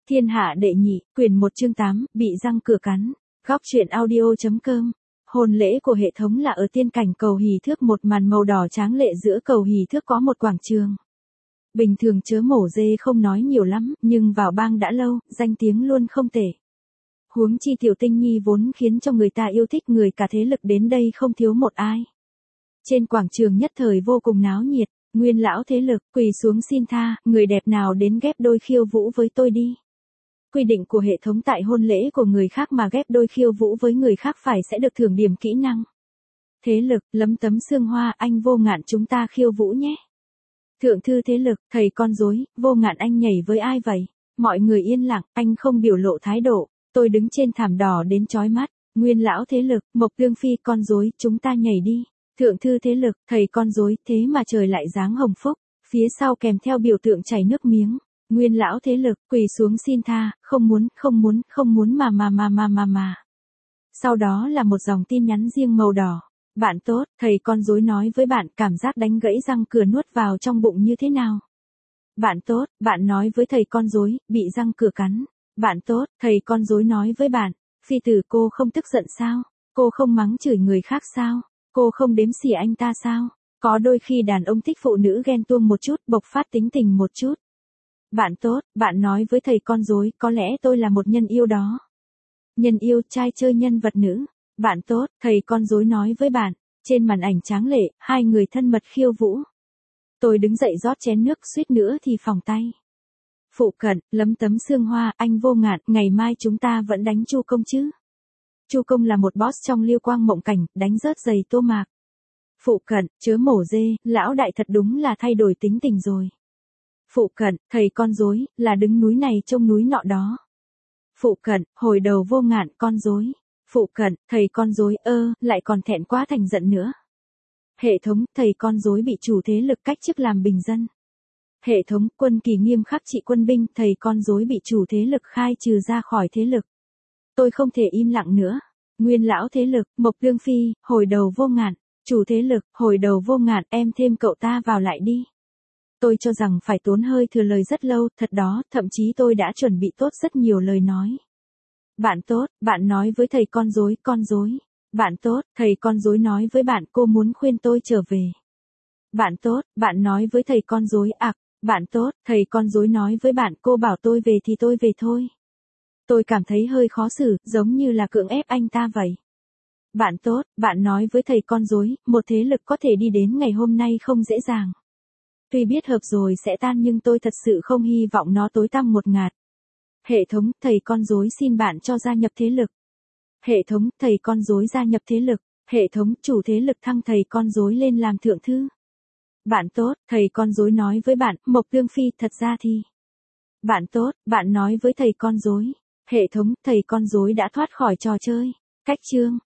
Thiên hạ đệ nhị, quyển 1 chương 8, bị răng cửa cắn. Góc truyện audio.com. Hôn lễ của hệ thống là ở tiên cảnh cầu Hỷ Thước, một màn màu đỏ tráng lệ giữa cầu Hỷ Thước có một quảng trường. Bình thường chớ mổ dê không nói nhiều lắm, nhưng vào bang đã lâu, danh tiếng luôn không tệ. Huống chi Tiểu Tinh Nhi vốn khiến cho người ta yêu thích, người cả thế lực đến đây không thiếu một ai. Trên quảng trường nhất thời vô cùng náo nhiệt. Nguyên lão thế lực quỳ xuống xin tha, người đẹp nào đến ghép đôi khiêu vũ với tôi đi. Quy định của hệ thống tại hôn lễ của người khác mà ghép đôi khiêu vũ với người khác phải sẽ được thưởng điểm kỹ năng. Thế lực, lấm tấm xương hoa, anh Vô Ngạn chúng ta khiêu vũ nhé. Thượng thư thế lực, thầy con rối, Vô Ngạn anh nhảy với ai vậy? Mọi người yên lặng, anh không biểu lộ thái độ, tôi đứng trên thảm đỏ đến chói mắt. Nguyên lão thế lực, Mộc Tương Phi con rối, chúng ta nhảy đi. Thượng thư thế lực, thầy con rối, thế mà trời lại giáng hồng phúc, phía sau kèm theo biểu tượng chảy nước miếng. Nguyên lão thế lực, quỳ xuống xin tha, không muốn mà. Sau đó là một dòng tin nhắn riêng màu đỏ. Bạn tốt, thầy con rối nói với bạn, cảm giác đánh gãy răng cửa nuốt vào trong bụng như thế nào? Bạn tốt, bạn nói với thầy con rối, bị răng cửa cắn. Bạn tốt, thầy con rối nói với bạn, phi tử cô không tức giận sao? Cô không mắng chửi người khác sao? Cô không đếm xỉa anh ta sao? Có đôi khi đàn ông thích phụ nữ ghen tuông một chút, bộc phát tính tình một chút. Bạn tốt, bạn nói với thầy con rối, có lẽ tôi là một nhân yêu đó. Nhân yêu, trai chơi nhân vật nữ. Bạn tốt, thầy con rối nói với bạn, trên màn ảnh tráng lệ, hai người thân mật khiêu vũ. Tôi đứng dậy rót chén nước, suýt nữa thì phỏng tay. Phụ cận, lấm tấm xương hoa, anh Vô Ngạn, ngày mai chúng ta vẫn đánh Chu Công chứ? Chu Công là một boss trong Liêu Quang Mộng Cảnh, đánh rớt giày Tô Mạc. Phụ cận, chớ mổ dê, lão đại thật đúng là thay đổi tính tình rồi. Phụ cận, thầy con rối, là đứng núi này trông núi nọ đó. Phụ cận, hồi đầu Vô Ngạn con rối. Phụ cận, thầy con rối, lại còn thẹn quá thành giận nữa. Hệ thống, thầy con rối bị chủ thế lực cách chức làm bình dân. Hệ thống, quân kỳ nghiêm khắc trị quân binh, thầy con rối bị chủ thế lực khai trừ ra khỏi thế lực. Tôi không thể im lặng nữa. Nguyên lão thế lực, Mộc Tương Phi, hồi đầu Vô Ngạn. Chủ thế lực, hồi đầu Vô Ngạn, em thêm cậu ta vào lại đi. Tôi cho rằng phải tốn hơi thừa lời rất lâu, thật đó, thậm chí tôi đã chuẩn bị tốt rất nhiều lời nói. Bạn tốt, bạn nói với thầy con rối, con rối. Bạn tốt, thầy con rối nói với bạn, cô muốn khuyên tôi trở về. Bạn tốt, bạn nói với thầy con rối, bạn tốt, thầy con rối nói với bạn, cô bảo tôi về thì tôi về thôi. Tôi cảm thấy hơi khó xử, giống như là cưỡng ép anh ta vậy. Bạn tốt, bạn nói với thầy con rối, một thế lực có thể đi đến ngày hôm nay không dễ dàng. Tuy biết hợp rồi sẽ tan nhưng tôi thật sự không hy vọng nó tối tăm một ngạt. Hệ thống, thầy con rối xin bạn cho gia nhập thế lực. Hệ thống, thầy con rối gia nhập thế lực. Hệ thống, chủ thế lực thăng thầy con rối lên làm thượng thư. Bạn tốt, thầy con rối nói với bạn, Mộc Tương Phi, thật ra thì. Bạn tốt, bạn nói với thầy con rối. Hệ thống, thầy con rối đã thoát khỏi trò chơi. Cách chương.